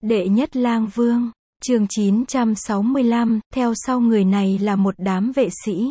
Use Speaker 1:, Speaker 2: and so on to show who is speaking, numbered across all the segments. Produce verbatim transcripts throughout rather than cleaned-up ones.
Speaker 1: Đệ nhất lang vương, chương chín trăm sáu mươi lăm, theo sau người này là một đám vệ sĩ.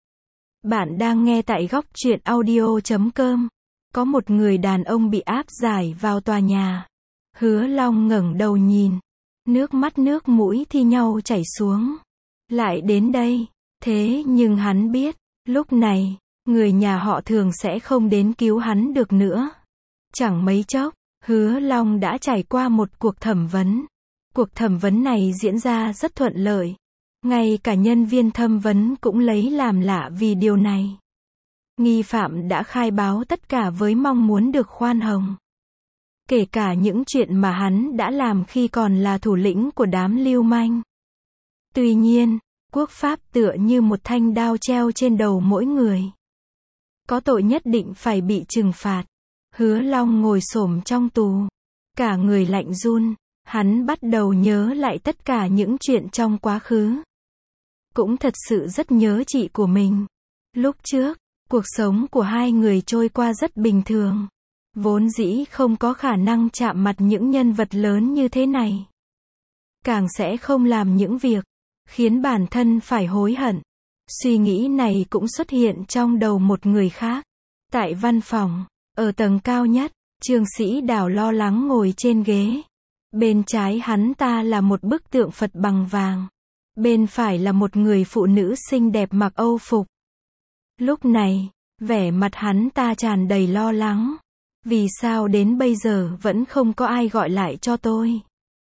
Speaker 1: Bạn đang nghe tại góc truyện audio chấm com. Có một người đàn ông bị áp giải vào tòa nhà. Hứa Long ngẩng đầu nhìn. Nước mắt nước mũi thi nhau chảy xuống. Lại đến đây. Thế nhưng hắn biết, lúc này, người nhà họ Thường sẽ không đến cứu hắn được nữa. Chẳng mấy chốc, Hứa Long đã trải qua một cuộc thẩm vấn. Cuộc thẩm vấn này diễn ra rất thuận lợi. Ngay cả nhân viên thẩm vấn cũng lấy làm lạ vì điều này. Nghi phạm đã khai báo tất cả với mong muốn được khoan hồng. Kể cả những chuyện mà hắn đã làm khi còn là thủ lĩnh của đám lưu manh. Tuy nhiên, quốc pháp tựa như một thanh đao treo trên đầu mỗi người. Có tội nhất định phải bị trừng phạt. Hứa Long ngồi xổm trong tù. Cả người lạnh run. Hắn bắt đầu nhớ lại tất cả những chuyện trong quá khứ. Cũng thật sự rất nhớ chị của mình. Lúc trước, cuộc sống của hai người trôi qua rất bình thường. Vốn dĩ không có khả năng chạm mặt những nhân vật lớn như thế này. Càng sẽ không làm những việc khiến bản thân phải hối hận. Suy nghĩ này cũng xuất hiện trong đầu một người khác. Tại văn phòng, ở tầng cao nhất, Trương Sĩ Đào lo lắng ngồi trên ghế. Bên trái hắn ta là một bức tượng Phật bằng vàng. Bên phải là một người phụ nữ xinh đẹp mặc Âu phục. Lúc này, vẻ mặt hắn ta tràn đầy lo lắng. Vì sao đến bây giờ vẫn không có ai gọi lại cho tôi?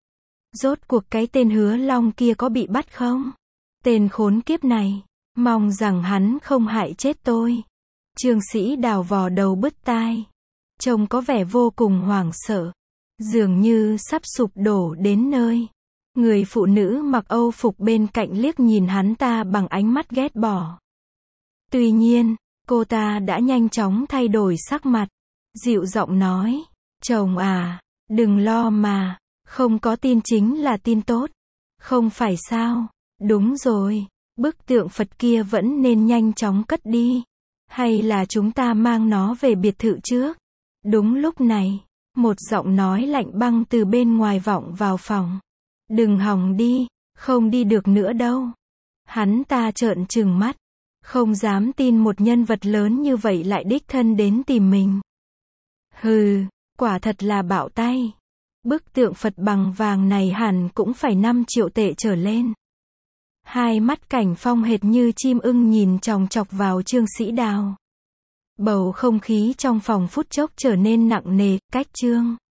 Speaker 1: Rốt cuộc cái tên Hứa Long kia có bị bắt không? Tên khốn kiếp này, mong rằng hắn không hại chết tôi. Trương Sĩ Đào vò đầu bứt tai. Trông có vẻ vô cùng hoảng sợ. Dường như sắp sụp đổ đến nơi. Người phụ nữ mặc Âu phục bên cạnh liếc nhìn hắn ta bằng ánh mắt ghét bỏ. Tuy nhiên, cô ta đã nhanh chóng thay đổi sắc mặt. Dịu giọng nói, chồng à, đừng lo mà, không có tin chính là tin tốt. Không phải sao? Đúng rồi, bức tượng Phật kia vẫn nên nhanh chóng cất đi. Hay là chúng ta mang nó về biệt thự trước? Đúng lúc này, một giọng nói lạnh băng từ bên ngoài vọng vào phòng. Đừng hòng đi, không đi được nữa đâu. Hắn ta trợn trừng mắt. Không dám tin một nhân vật lớn như vậy lại đích thân đến tìm mình. Hừ, quả thật là bạo tay. Bức tượng Phật bằng vàng này hẳn cũng phải năm triệu tệ trở lên. Hai mắt Cảnh Phong hệt như chim ưng nhìn chòng chọc vào Trương Sĩ Đào. Bầu không khí trong phòng phút chốc trở nên nặng nề, cách Trương